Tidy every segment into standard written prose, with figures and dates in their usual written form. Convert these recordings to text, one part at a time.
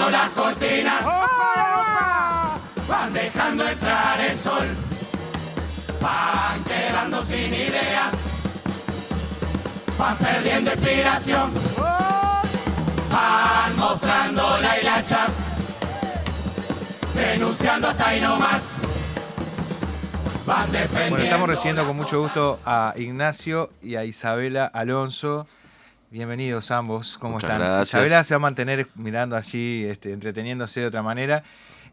bajando las cortinas, van dejando entrar el sol, van quedando sin ideas, van perdiendo inspiración, van mostrando la hilacha, denunciando hasta ahí no más. Bueno, estamos recibiendo con mucho gusto a Ignacio y a Isabela Alonso. Bienvenidos ambos, ¿cómo Muchas están? Gracias. Isabela se va a mantener mirando allí, entreteniéndose de otra manera.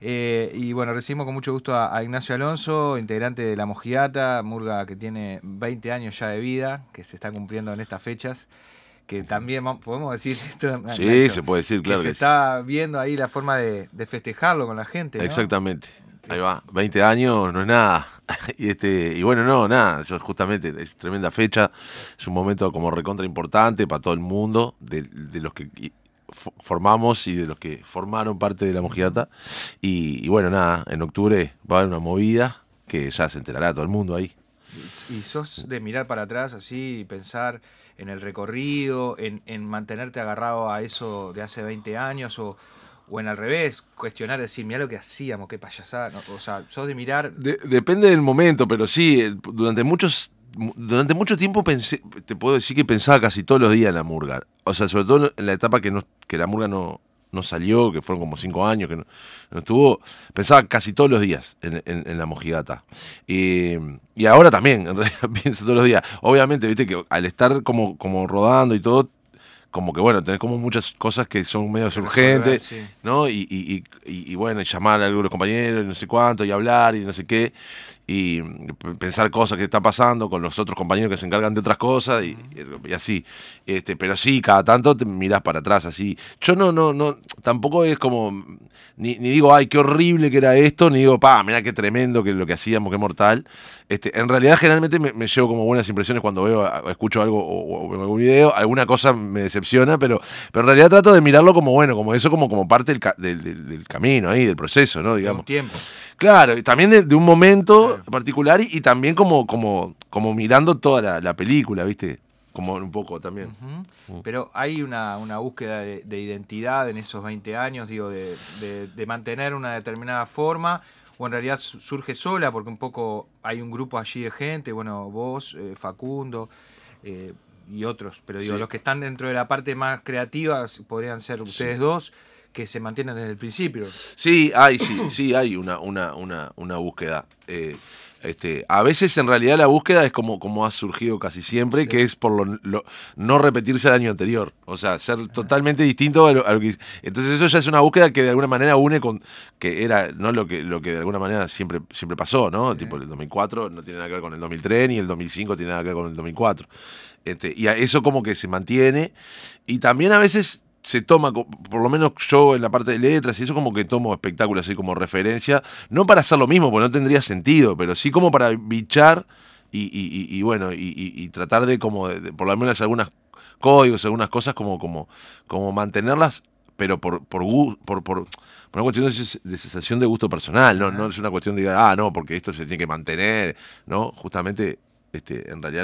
Y bueno, recibimos con mucho gusto a Ignacio Alonso, integrante de La Mojiata, murga que tiene 20 años ya de vida, que se está cumpliendo en estas fechas. Que también podemos decir esto. Sí, Nacho, se puede decir, claro que que se sí. está viendo ahí la forma de festejarlo con la gente, ¿no? Exactamente. Ahí va, 20 años no es nada. Y bueno, no, nada, eso justamente es tremenda fecha, es un momento como recontra importante para todo el mundo, de los que formamos y de los que formaron parte de La Mojiata. Y bueno, nada, en octubre va a haber una movida que ya se enterará todo el mundo ahí. ¿Y sos de mirar para atrás así y pensar en el recorrido, en mantenerte agarrado a eso de hace 20 años o en al revés, cuestionar, decir, mirá lo que hacíamos, qué payasada? No, o sea, sos de mirar... Depende del momento, pero sí, durante mucho tiempo te puedo decir que pensaba casi todos los días en la murga. O sea, sobre todo en la etapa que la murga no salió, que fueron como 5 años que no estuvo, pensaba casi todos los días en La Mojiata. Y ahora también, en realidad pienso todos los días. Obviamente, viste que al estar como rodando y todo, como que bueno, tenés como muchas cosas que son medio urgentes, sí. ¿no? Y bueno, y llamar a algunos compañeros y no sé cuánto, y hablar y no sé qué, y pensar cosas que está pasando con los otros compañeros que se encargan de otras cosas y así. Pero sí, cada tanto te mirás para atrás así. Yo no, tampoco es como, ni digo, ay, qué horrible que era esto, ni digo, mirá qué tremendo que lo que hacíamos, qué mortal. En realidad generalmente me llevo como buenas impresiones cuando escucho algo o veo algún video, alguna cosa me decepciona, pero en realidad trato de mirarlo como bueno, como eso, como parte del camino ahí, del proceso, ¿no? Digamos. Un tiempo. Claro, y también de un momento particular y también como mirando toda la película, ¿viste? Como un poco también. Uh-huh. Pero hay una búsqueda de identidad en esos 20 años, digo, de mantener una determinada forma, o en realidad surge sola, porque un poco hay un grupo allí de gente, bueno, vos, Facundo, y otros, pero digo, Sí. los que están dentro de la parte más creativa podrían ser ustedes dos, que se mantienen desde el principio. Sí, hay una búsqueda. A veces en realidad la búsqueda es como ha surgido casi siempre, que es por no repetirse el año anterior. O sea, ser totalmente distinto a lo que... Entonces eso ya es una búsqueda que de alguna manera une con... que era no lo que de alguna manera siempre pasó, ¿no? Tipo el 2004 no tiene nada que ver con el 2003, ni el 2005 tiene nada que ver con el 2004. Y eso como que se mantiene. Y también a veces... se toma, por lo menos yo en la parte de letras y eso, como que tomo espectáculos así como referencia, no para hacer lo mismo, porque no tendría sentido, pero sí como para bichar y bueno, y tratar de como, por lo menos algunas códigos, algunas cosas como mantenerlas, pero por una cuestión de sensación de gusto personal, no es una cuestión de, no, porque esto se tiene que mantener, ¿no? Justamente, en realidad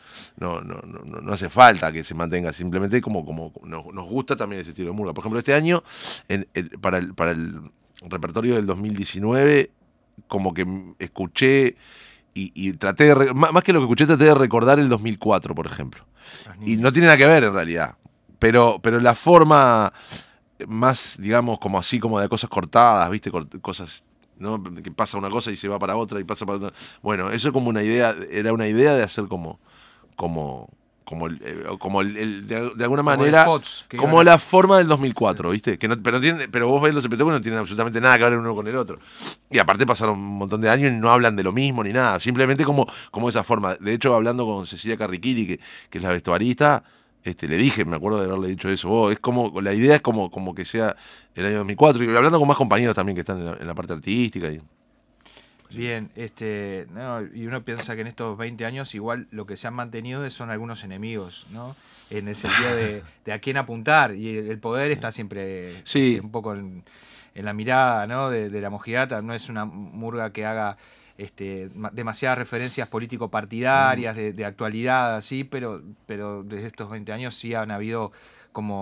no hace falta que se mantenga, simplemente como nos gusta también ese estilo de murga. Por ejemplo, este año, para el repertorio del 2019, como que escuché y traté de, más que lo que escuché, traté de recordar el 2004, por ejemplo. Y no tiene nada que ver en realidad, pero la forma más, digamos, como así, como de cosas cortadas, ¿viste? Cosas... ¿no? Que pasa una cosa y se va para otra y pasa para otra. Bueno, eso como era una idea de hacer de alguna manera spots, como la forma del 2004, ¿viste? Pero vos ves los espectáculos, no tienen absolutamente nada que ver uno con el otro. Y aparte pasaron un montón de años y no hablan de lo mismo ni nada, simplemente como esa forma. De hecho, hablando con Cecilia Carriquiri, que es la vestuarista, le dije, me acuerdo de haberle dicho eso, es como, la idea es como que sea el año 2004, y hablando con más compañeros también que están en la parte artística. Bien, no, y uno piensa que en estos 20 años igual lo que se han mantenido son algunos enemigos, ¿no? En el sentido de a quién apuntar, y el poder está siempre un poco en la mirada, ¿no? de La Mojiata. No es una murga que haga demasiadas referencias político-partidarias de actualidad, así, pero desde estos 20 años sí han habido como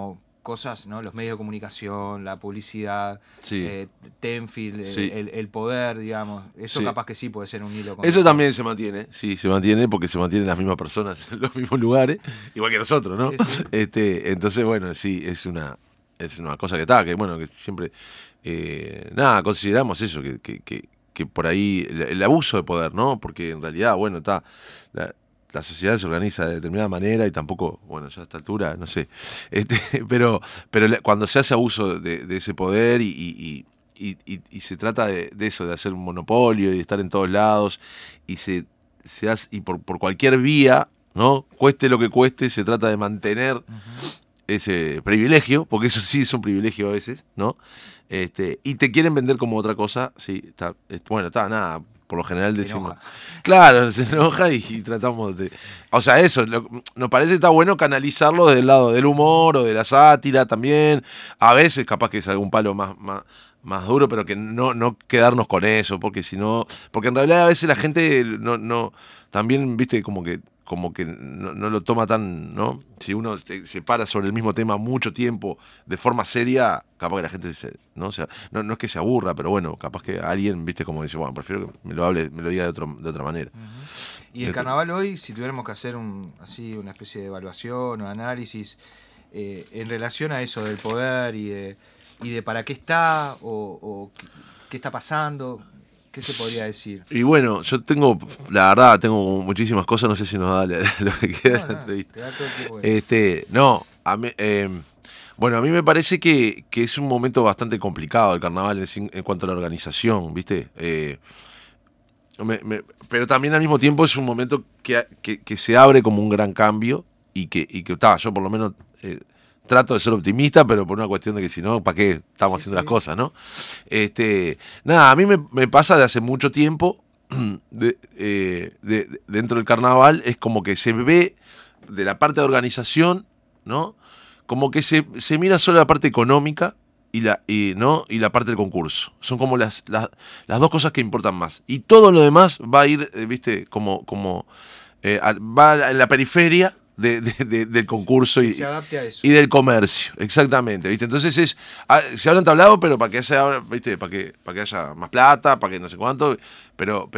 cosas, ¿no? Los medios de comunicación, la publicidad, Sí. Tenfield, Sí. el poder, digamos. Eso Sí. capaz que sí puede ser un hilo. Eso también se mantiene, sí, se mantiene porque se mantienen las mismas personas en los mismos lugares, igual que nosotros, ¿no? Sí, sí. Entonces, bueno, sí, es una cosa que está, que bueno, que siempre, nada, consideramos eso, que por ahí el abuso de poder, ¿no? Porque en realidad, bueno, está, la sociedad se organiza de determinada manera y tampoco, bueno, ya a esta altura, no sé, pero cuando se hace abuso de ese poder y se trata de eso, de hacer un monopolio y de estar en todos lados y se hace, y por cualquier vía, ¿no? Cueste lo que cueste, se trata de mantener ese privilegio, porque eso sí es un privilegio a veces, ¿no? Y te quieren vender como otra cosa, sí, está, bueno, está, nada, por lo general decimos. enoja. Claro, se enoja y tratamos de. O sea, eso, nos parece que está bueno canalizarlo del lado del humor o de la sátira también. A veces capaz que es algún palo más duro, pero que no quedarnos con eso, porque si no. Porque en realidad a veces la gente no también, viste, como que no lo toma tan, ¿no? Si uno se para sobre el mismo tema mucho tiempo de forma seria, capaz que la gente ¿no? O sea, no es que se aburra, pero bueno, capaz que alguien, viste, como dice, bueno, prefiero que me lo diga de otra manera. Y el carnaval hoy, si tuviéramos que hacer una especie de evaluación o análisis en relación a eso del poder y de para qué está o qué está pasando, ¿qué se podría decir? Y bueno, yo la verdad, tengo muchísimas cosas, no sé si nos da lo que queda de la entrevista. Te da todo el tiempo. No, bueno, a mí me parece que es un momento bastante complicado el carnaval en cuanto a la organización, ¿viste? Pero también al mismo tiempo es un momento que se abre como un gran cambio y que yo por lo menos trato de ser optimista, pero por una cuestión de que si no, ¿para qué estamos haciendo las cosas, no? Nada, a mí me pasa de hace mucho tiempo dentro del carnaval, es como que se ve de la parte de organización, ¿no? Como que se mira solo la parte económica y la parte del concurso. Son como las dos cosas que importan más. Y todo lo demás va a ir, viste, va en la periferia del concurso Que se adapte a eso. y del comercio, exactamente, ¿viste? Entonces se habla tablado, pero para que haya, ¿viste? Para que haya más plata, para que no sé cuánto, pero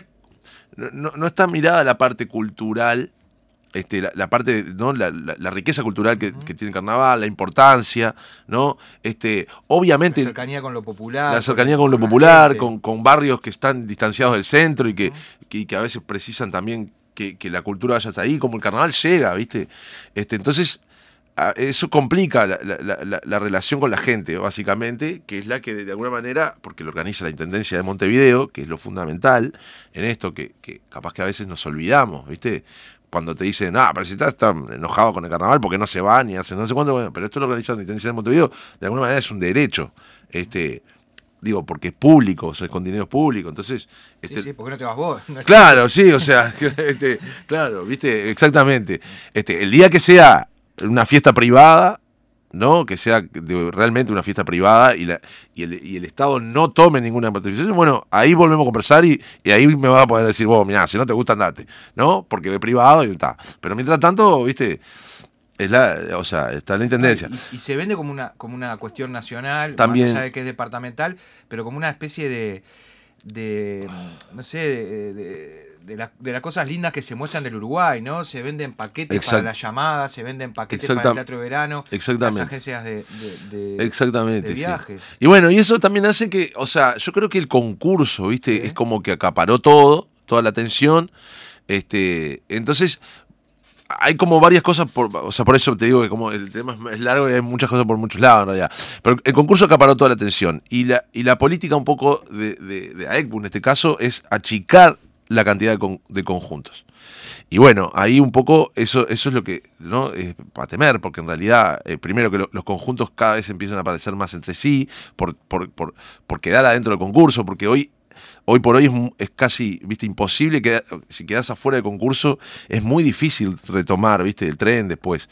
no está mirada la parte cultural, la parte, ¿no? La riqueza cultural que tiene el carnaval, la importancia, ¿no? Obviamente La cercanía con lo popular. la cercanía con lo popular, gente. con barrios que están distanciados del centro y que a veces precisan también que la cultura vaya hasta ahí, como el carnaval llega, ¿viste? Entonces, eso complica la relación con la gente, básicamente, que es la que de alguna manera, porque lo organiza la Intendencia de Montevideo, que es lo fundamental en esto, que capaz que a veces nos olvidamos, ¿viste? Cuando te dicen, pero si estás enojado con el carnaval porque no se van y hacen no sé cuánto, bueno, pero esto lo organiza la Intendencia de Montevideo, de alguna manera es un derecho, digo, porque es público, o sea, es con dinero público, entonces... Sí, ¿por qué no te vas vos? Claro, sí, o sea, claro, viste, exactamente. El día que sea una fiesta privada, ¿no? Que sea realmente una fiesta privada y el Estado no tome ninguna participación, bueno, ahí volvemos a conversar y ahí me vas a poder decir, vos, mirá, si no te gusta, andate, ¿no? Porque es privado y está. Pero mientras tanto, viste... o sea, está la intendencia. Y se vende como una cuestión nacional, También. más allá de que es departamental, pero como una especie de no sé, de las cosas lindas que se muestran del Uruguay, ¿no? Se venden paquetes para las llamadas, se venden paquetes para el teatro de verano, exactamente. las agencias exactamente, de viajes. Sí. Y bueno, y eso también hace que, o sea, yo creo que el concurso, ¿viste? Es como que acaparó toda la atención. Entonces, hay como varias cosas, o sea, por eso te digo que como el tema es largo y hay muchas cosas por muchos lados en realidad. Pero el concurso acaparó toda la atención. Y la política un poco de AECBU en este caso es achicar la cantidad de conjuntos. Y bueno, ahí un poco eso es lo que, ¿no? Es para temer, porque en realidad, primero que los conjuntos cada vez empiezan a aparecer más entre sí, por quedar adentro del concurso, porque hoy por hoy es casi, viste, imposible si quedás afuera del concurso, es muy difícil retomar, viste, el tren después.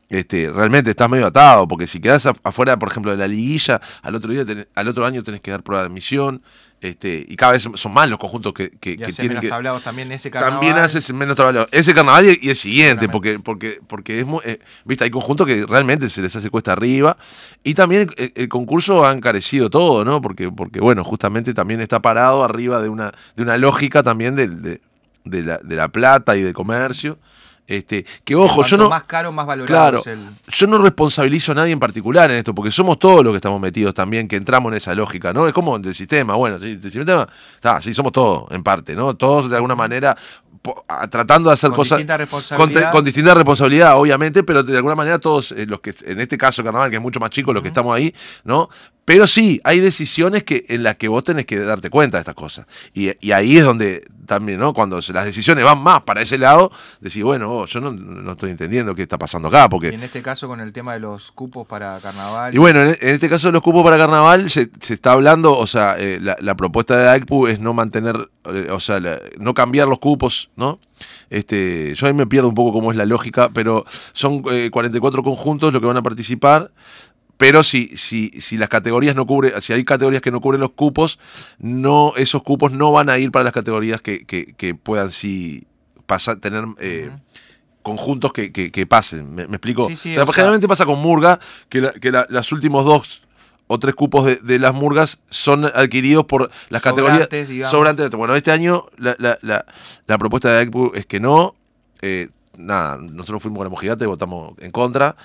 realmente estás medio atado, porque si quedás afuera, por ejemplo, de la liguilla, al otro año tenés que dar prueba de admisión, y cada vez son más los conjuntos que hace tienen menos que... tablados también ese carnaval. También haces menos trabajo. Ese carnaval y el siguiente, porque es muy, viste, hay conjuntos que realmente se les hace cuesta arriba. Y también el concurso ha encarecido todo, ¿no? Porque bueno, justamente también está parado arriba de una lógica también de la plata y del comercio. Que ojo, yo no. Más caro, más valorado. Claro, es yo no responsabilizo a nadie en particular en esto, porque somos todos los que estamos metidos también, que entramos en esa lógica, ¿no? Es como del sistema, bueno, sí, del sistema, sí, somos todos, en parte, ¿no? Todos de alguna manera tratando de hacer cosas con distinta responsabilidad, obviamente, pero de alguna manera todos, los que en este caso Carnaval, que es mucho más chico, los que estamos ahí, ¿no? Pero sí, hay decisiones en las que vos tenés que darte cuenta de estas cosas. Y ahí es donde también, ¿no? Cuando las decisiones van más para ese lado, decís, bueno, yo no estoy entendiendo qué está pasando acá. Porque... Y en este caso con el tema de los cupos para Carnaval. Y bueno, en este caso de los cupos para Carnaval se está hablando, o sea, la propuesta de AECPU es no mantener, no cambiar los cupos, ¿no? Yo ahí me pierdo un poco cómo es la lógica, pero son 44 conjuntos los que van a participar. Pero si las categorías no cubren, si hay categorías que no cubren los cupos, esos cupos no van a ir para las categorías que puedan sí tener conjuntos que pasen. ¿Me explico? Sí, o sea, generalmente pasa con Murga, que los últimos 2 o 3 cupos de las Murgas son adquiridos por las categorías sobrantes. Bueno, este año la propuesta de AECPU es que no. Nada, nosotros fuimos con la Mojigata y votamos en contra.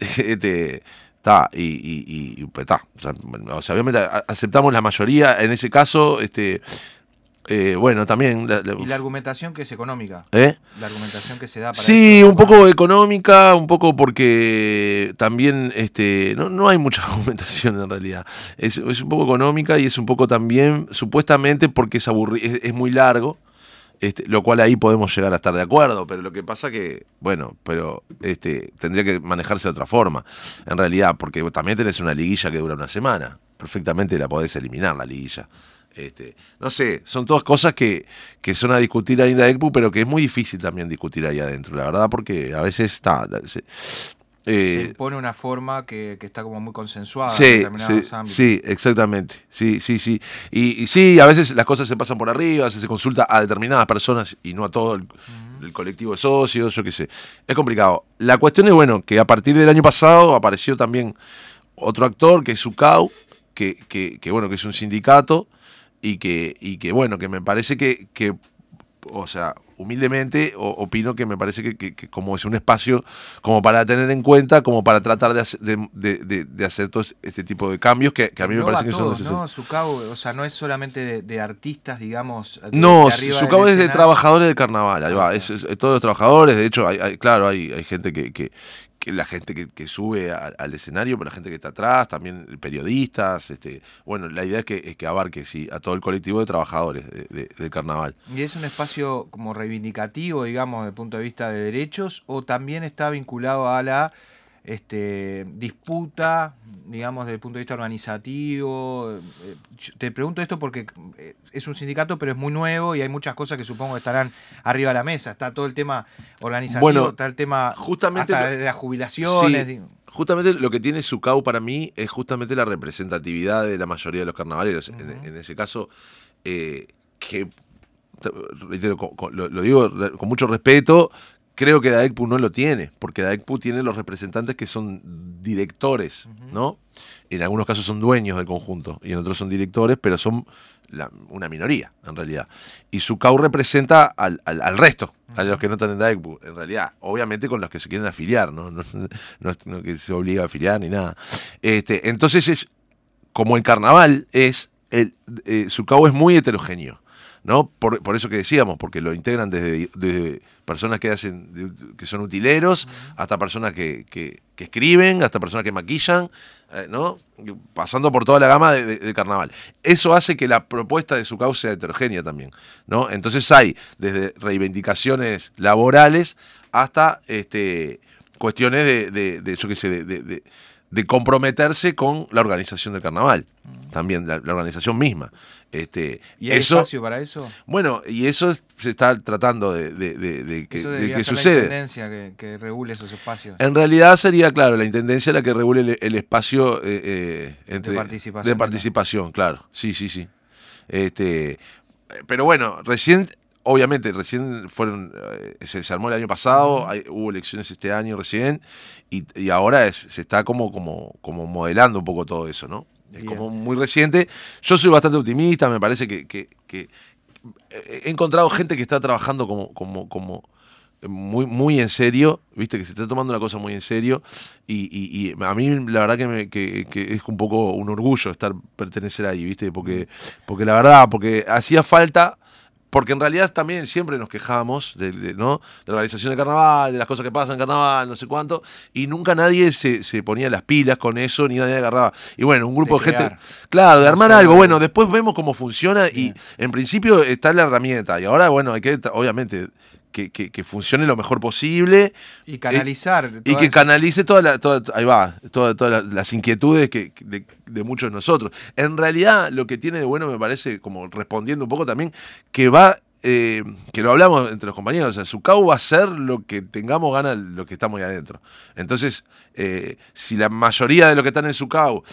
Pues, o sea, obviamente aceptamos la mayoría en ese caso. Bueno, también y la argumentación que es económica. La argumentación que se da para sí, un poco económica, un poco porque también no hay mucha argumentación en realidad. Es un poco económica y es un poco también supuestamente porque es muy largo. Lo cual ahí podemos llegar a estar de acuerdo, pero lo que pasa que, bueno, pero tendría que manejarse de otra forma, en realidad, porque también tenés una liguilla que dura una semana, perfectamente la podés eliminar la liguilla. No sé, son todas cosas que son a discutir ahí en AECPU, pero que es muy difícil también discutir ahí adentro, la verdad, porque a veces se impone una forma que está como muy consensuada en determinados ámbitos. Sí, exactamente. Sí. Y sí, a veces las cosas se pasan por arriba, se consulta a determinadas personas y no a todo el colectivo de socios, yo qué sé. Es complicado. La cuestión es, bueno, que a partir del año pasado apareció también otro actor, que es SUCAU, que bueno, que es un sindicato, y que bueno, que me parece que o sea, humildemente opino que me parece que como es un espacio como para tener en cuenta, como para tratar de hacer todo este tipo de cambios que a mí me parece que son necesarios. No, SUCAU, o sea, no es solamente de artistas, digamos. No, SUCAU es de trabajadores del carnaval, ahí va, es todos los trabajadores, de hecho, hay gente que la gente que sube al escenario, pero la gente que está atrás, también periodistas, bueno, la idea es que abarque a todo el colectivo de trabajadores del carnaval. ¿Y es un espacio como reivindicativo, digamos, desde el punto de vista de derechos, o también está vinculado a la disputa, digamos, desde el punto de vista organizativo? Te pregunto esto porque es un sindicato, pero es muy nuevo y hay muchas cosas que supongo que estarán arriba de la mesa. Está todo el tema organizativo, bueno, está el tema justamente hasta de las jubilaciones. Sí, justamente lo que tiene SUCAU para mí es justamente la representatividad de la mayoría de los carnavaleros. En ese caso, que reitero, lo digo con mucho respeto. Creo que DAECPU no lo tiene, porque DAECPU tiene los representantes que son directores, ¿no? En algunos casos son dueños del conjunto y en otros son directores, pero son una minoría, en realidad. Y SUCAU representa al resto, a los que no están en DAECPU, en realidad. Obviamente con los que se quieren afiliar, ¿no? No que se obliga a afiliar ni nada. Entonces, es como el carnaval SUCAU es muy heterogéneo. ¿No? Por eso que decíamos, porque lo integran desde personas que son utileros, hasta personas que escriben, hasta personas que maquillan, ¿no? Pasando por toda la gama de carnaval. Eso hace que la propuesta de SUCAU sea heterogénea también, ¿no? Entonces hay desde reivindicaciones laborales hasta cuestiones yo qué sé, de comprometerse con la organización del carnaval, también la organización misma. ¿Y hay espacio para eso? Bueno, y eso se está tratando de que suceda. La intendencia que regule esos espacios. En realidad sería, claro, la intendencia la que regule el espacio de participación, claro. Sí. Pero bueno, recién fueron, se armó el año pasado, hubo elecciones este año recién, y ahora se está como modelando un poco todo eso, ¿no? Es como muy reciente. Yo soy bastante optimista, me parece que he encontrado gente que está trabajando como muy, muy en serio, viste, que se está tomando la cosa muy en serio, y a mí la verdad que es un poco un orgullo pertenecer ahí, viste, porque la verdad, porque hacía falta. Porque en realidad también siempre nos quejamos ¿no? de la organización del carnaval, de las cosas que pasan en carnaval, no sé cuánto, y nunca nadie se ponía las pilas con eso, ni nadie agarraba. Y bueno, un grupo de gente, claro, de armar algo, bueno, después vemos cómo funciona. Bien. Y en principio está la herramienta, y ahora, bueno, hay que, obviamente, que funcione lo mejor posible. Y canalizar. Y que canalice todas las inquietudes de muchos de nosotros. En realidad, lo que tiene de bueno, me parece, como respondiendo un poco también, que lo hablamos entre los compañeros, o sea, SUCAU va a ser lo que tengamos ganas, lo que estamos ahí adentro. Entonces, si la mayoría de los que están en SUCAU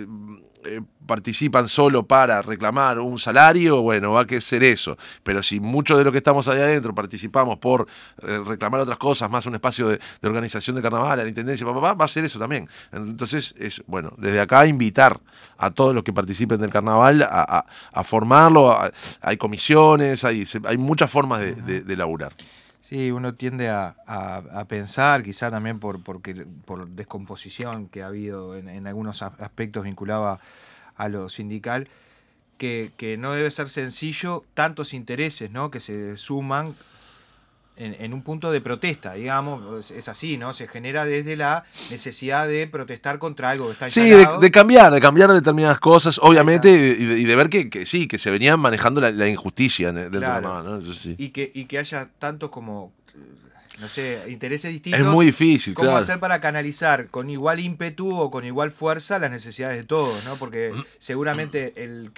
participan solo para reclamar un salario, bueno, va a ser eso. Pero si muchos de los que estamos ahí adentro participamos por reclamar otras cosas, más un espacio de organización de carnaval, a la intendencia, va a ser eso también. Entonces, bueno, desde acá invitar a todos los que participen del carnaval a formarlo. Hay comisiones, hay muchas formas de laburar. Sí, uno tiende a pensar, quizá también por descomposición que ha habido en algunos aspectos vinculados a lo sindical, que no debe ser sencillo tantos intereses, ¿no?, que se suman en un punto de protesta, digamos, es así, ¿no? Se genera desde la necesidad de protestar contra algo que está instalado. Sí, de cambiar determinadas cosas, obviamente, y de ver que se venían manejando la injusticia dentro del carnaval, ¿no? Eso sí. Y que haya tantos como, no sé, intereses distintos. Es muy difícil, ¿Cómo claro. hacer para canalizar con igual ímpetu o con igual fuerza las necesidades de todos, ¿no? Porque seguramente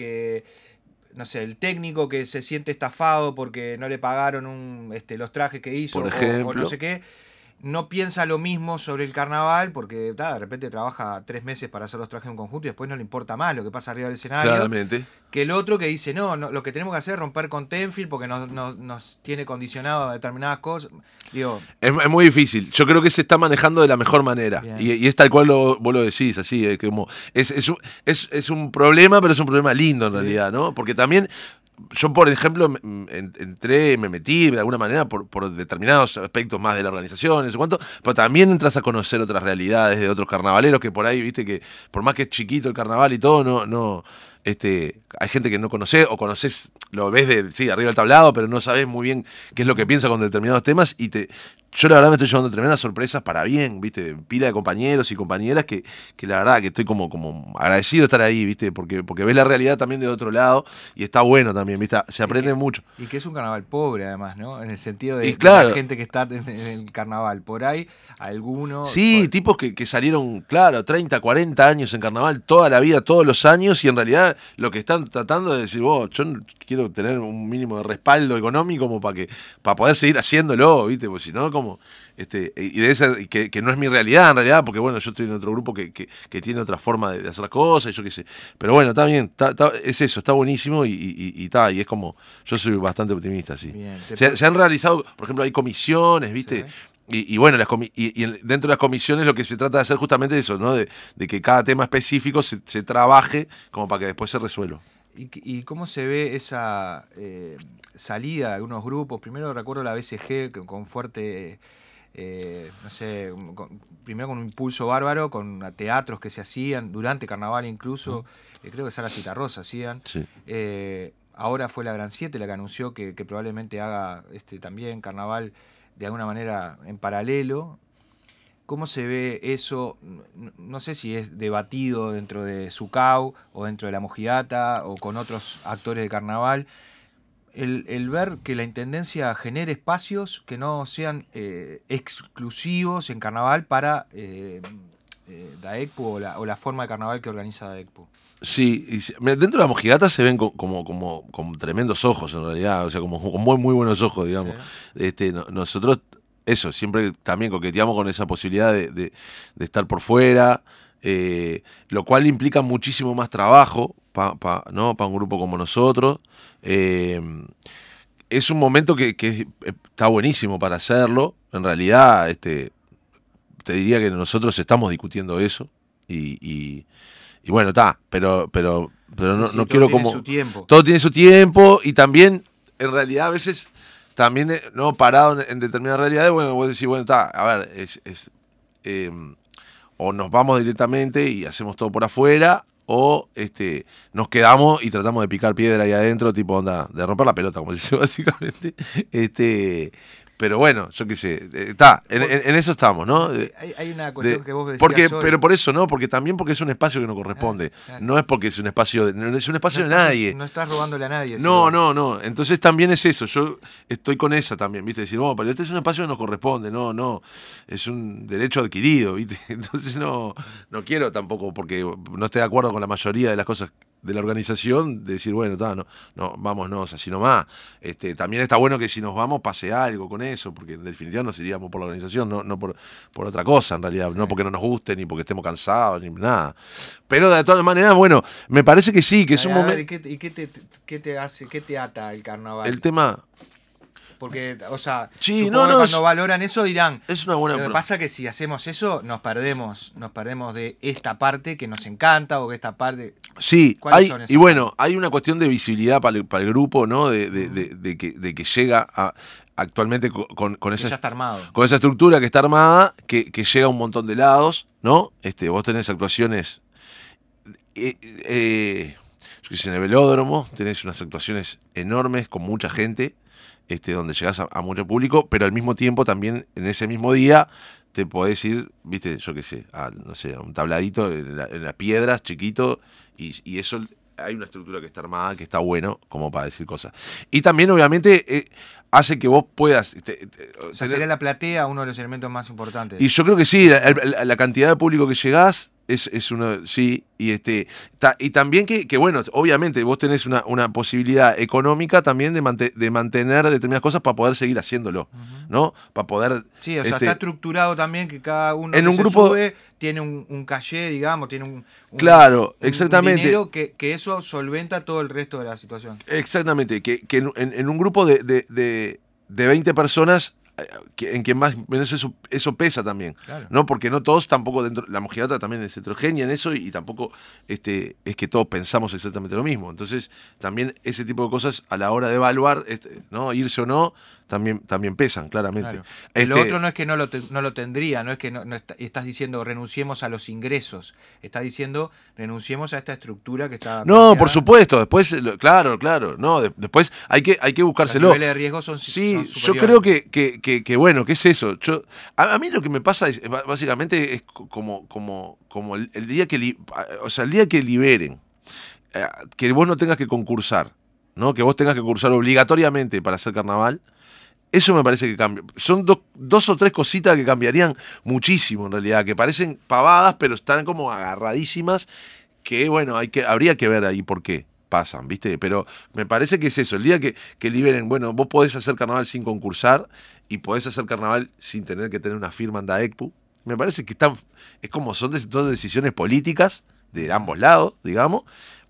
el técnico que se siente estafado porque no le pagaron los trajes que hizo, por ejemplo, o no sé qué, no piensa lo mismo sobre el carnaval porque de repente trabaja 3 meses para hacer los trajes en un conjunto y después no le importa más lo que pasa arriba del escenario. Claramente. Que el otro que dice, no, lo que tenemos que hacer es romper con Tenfield porque nos tiene condicionado a determinadas cosas. Digo, es muy difícil. Yo creo que se está manejando de la mejor manera. Y es tal cual vos lo decís, así. Es un problema, pero es un problema lindo en realidad, ¿no? Porque también yo, por ejemplo, me metí de alguna manera por determinados aspectos más de la organización, no sé cuánto, pero también entras a conocer otras realidades de otros carnavaleros que por ahí, viste, que por más que es chiquito el carnaval y todo, no hay gente que no conoce, o conoces, lo ves arriba del tablado, pero no sabes muy bien qué es lo que piensa con determinados temas, yo la verdad me estoy llevando tremendas sorpresas para bien, viste, pila de compañeros y compañeras que la verdad que estoy como agradecido de estar ahí, viste, porque ves la realidad también de otro lado y está bueno también, viste, se aprende mucho. Y que es un carnaval pobre además, ¿no? En el sentido de claro, la gente que está en el carnaval, por ahí algunos... Sí, tipos que salieron, claro, 30, 40 años en carnaval, toda la vida, todos los años, y en realidad lo que están tratando de decir, yo quiero tener un mínimo de respaldo económico como para poder seguir haciéndolo, viste, porque si no, como y debe ser que no es mi realidad en realidad, porque bueno, yo estoy en otro grupo que tiene otra forma de hacer las cosas, y yo qué sé, pero bueno, está bien, es eso, está buenísimo, y es como, yo soy bastante optimista, sí. Bien, se han realizado, por ejemplo, hay comisiones, viste. Sí. Y bueno, dentro de las comisiones lo que se trata de hacer justamente es eso, ¿no? De que cada tema específico se trabaje como para que después se resuelva. ¿Y cómo se ve esa salida de algunos grupos? Primero recuerdo la BCG con fuerte, primero con un impulso bárbaro, con teatros que se hacían durante carnaval incluso, creo que Sala Citarrosa hacían. Sí. Ahora fue la Gran 7 la que anunció que probablemente haga también carnaval de alguna manera en paralelo. ¿Cómo se ve eso? No sé si es debatido dentro de SUCAU o dentro de la Mojiata o con otros actores de carnaval. El ver que la Intendencia genere espacios que no sean exclusivos en carnaval para AECPU o la forma de carnaval que organiza AECPU. Sí, dentro de la mojigata se ven como tremendos ojos en realidad, o sea, como con muy buenos ojos, digamos. Sí. Nosotros, eso, siempre también coqueteamos con esa posibilidad de estar por fuera, lo cual implica muchísimo más trabajo ¿no? Para un grupo como nosotros. Es un momento que está buenísimo para hacerlo. En realidad, te diría que nosotros estamos discutiendo eso y bueno, está, pero no quiero como... Todo tiene su tiempo y también, en realidad, a veces, también, no parado en determinadas realidades, bueno, vos decís, bueno, está, a ver, o nos vamos directamente y hacemos todo por afuera, o nos quedamos y tratamos de picar piedra ahí adentro, tipo onda, de romper la pelota, como dice básicamente. Pero bueno, yo qué sé, está, en eso estamos, ¿no? Hay una cuestión que vos decías hoy. Pero por eso, ¿no? Porque también porque es un espacio que nos corresponde. Claro. No es porque es un espacio no es un espacio de nadie. No estás robándole a nadie. No. Entonces también es eso. Yo estoy con esa también, ¿viste? Decir, bueno, pero este es un espacio que nos corresponde. No. Es un derecho adquirido, ¿viste? Entonces no quiero tampoco, porque no estoy de acuerdo con la mayoría de las cosas de la organización, de decir, bueno, no, vámonos, así nomás. También está bueno que si nos vamos pase algo con eso, porque en definitiva nos iríamos por la organización, no por otra cosa, en realidad, sí. No porque no nos guste, ni porque estemos cansados, ni nada. Pero de todas maneras, bueno, me parece que sí, que es un momento... ¿Y qué te hace, qué te ata el carnaval? El tema... Porque, o sea, sí, cuando valoran eso dirán, es una buena... Lo que pasa es que si hacemos eso, nos perdemos de esta parte que nos encanta, o que esta parte... Sí, y bueno, hay una cuestión de visibilidad para el grupo, ¿no? De que llega actualmente con esa... ya está armado. Con esa estructura que está armada, que llega a un montón de lados, ¿no? Vos tenés actuaciones... yo qué sé, en el velódromo, tenés unas actuaciones enormes con mucha gente, donde llegás a mucho público, pero al mismo tiempo también en ese mismo día te podés ir, viste, yo qué sé, a un tabladito en las piedras, chiquito, y eso hay una estructura que está armada, que está bueno, como para decir cosas. Y también, obviamente, hace que vos puedas... o sea, sería la platea uno de los elementos más importantes. Y yo creo que sí, la cantidad de público que llegás es uno, sí, y también que bueno, obviamente vos tenés una posibilidad económica también de mantener determinadas cosas para poder seguir haciéndolo, ¿no? Para poder... Sí, o sea, está estructurado también que cada uno en que un grupo sube tiene un caché, digamos, tiene claro, exactamente. Un dinero que eso solventa todo el resto de la situación. Exactamente, que en un grupo de 20 personas, en que más o menos eso pesa también, claro. ¿No? Porque no todos tampoco dentro, la mojigata también es heterogénea en eso y tampoco es que todos pensamos exactamente lo mismo. Entonces también ese tipo de cosas a la hora de evaluar, ¿no? Irse o no, también pesan, claramente. Claro. Lo otro no es que no lo tendría, no es que no estás diciendo renunciemos a los ingresos, estás diciendo renunciemos a esta estructura que está... No, por supuesto, después, claro, no, después hay que buscárselo. Los niveles de riesgo son superiores. Yo creo que bueno, ¿qué es eso? A mí lo que me pasa es, básicamente es como el día el día que liberen, que vos no tengas que concursar, ¿no? Que vos tengas que concursar obligatoriamente para hacer carnaval. Eso me parece que cambia. Son dos o tres cositas que cambiarían muchísimo en realidad, que parecen pavadas, pero están como agarradísimas, que bueno, habría que ver ahí por qué pasan, ¿viste? Pero me parece que es eso, el día que liberen, bueno, vos podés hacer carnaval sin concursar y podés hacer carnaval sin tener que tener una firma en AECPU. Me parece que es como son dos decisiones políticas de ambos lados, digamos.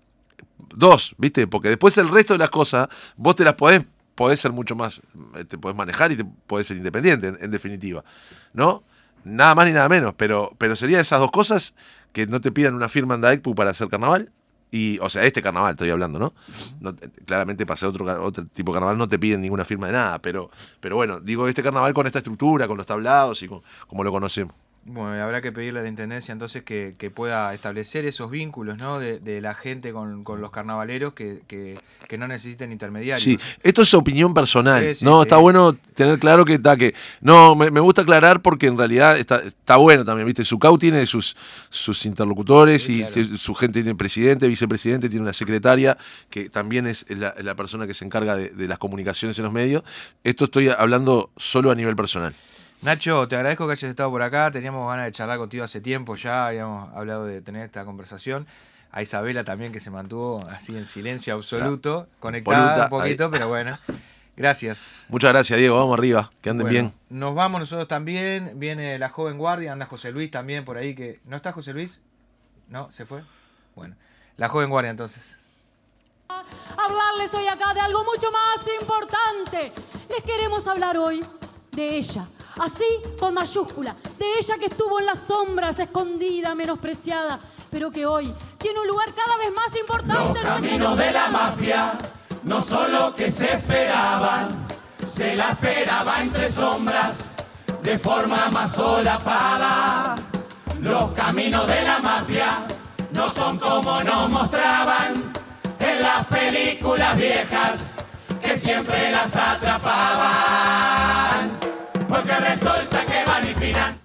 Dos, ¿viste? Porque después el resto de las cosas vos te las podés ser mucho más, te podés manejar y te podés ser independiente, en definitiva, ¿no? Nada más ni nada menos, pero sería esas dos cosas, que no te pidan una firma en AECPU para hacer carnaval, o sea, este carnaval estoy hablando, ¿no? Claramente para hacer otro tipo de carnaval no te piden ninguna firma de nada, pero bueno, digo, este carnaval con esta estructura, con los tablados y como lo conocemos. Bueno, habrá que pedirle a la Intendencia entonces que pueda establecer esos vínculos, ¿no? de la gente con los carnavaleros que no necesiten intermediarios. Sí, esto es opinión personal, sí, ¿no? Sí. Está bueno tener claro que no, me gusta aclarar porque en realidad está bueno también, ¿viste? Sucau tiene sus interlocutores, sí, y claro. Su gente tiene presidente, vicepresidente, tiene una secretaria que también es la persona que se encarga de las comunicaciones en los medios. Esto estoy hablando solo a nivel personal. Nacho, te agradezco que hayas estado por acá. Teníamos ganas de charlar contigo hace tiempo ya. Habíamos hablado de tener esta conversación. A Isabela también, que se mantuvo así en silencio absoluto, conectada un poquito, ahí. Pero bueno. Gracias. Muchas gracias, Diego. Vamos arriba. Que anden bien. Nos vamos nosotros también. Viene la joven guardia. Anda José Luis también por ahí. Que ¿no está José Luis? ¿No? ¿Se fue? Bueno. La joven guardia entonces. Hablarles hoy acá de algo mucho más importante. Les queremos hablar hoy de ella. Así, con mayúscula. De ella que estuvo en las sombras, escondida, menospreciada, pero que hoy tiene un lugar cada vez más importante. Los caminos de la mafia no son lo que se esperaban. Se la esperaba entre sombras, de forma más solapada. Los caminos de la mafia no son como nos mostraban en las películas viejas que siempre las atrapaban. Porque resulta que van y financian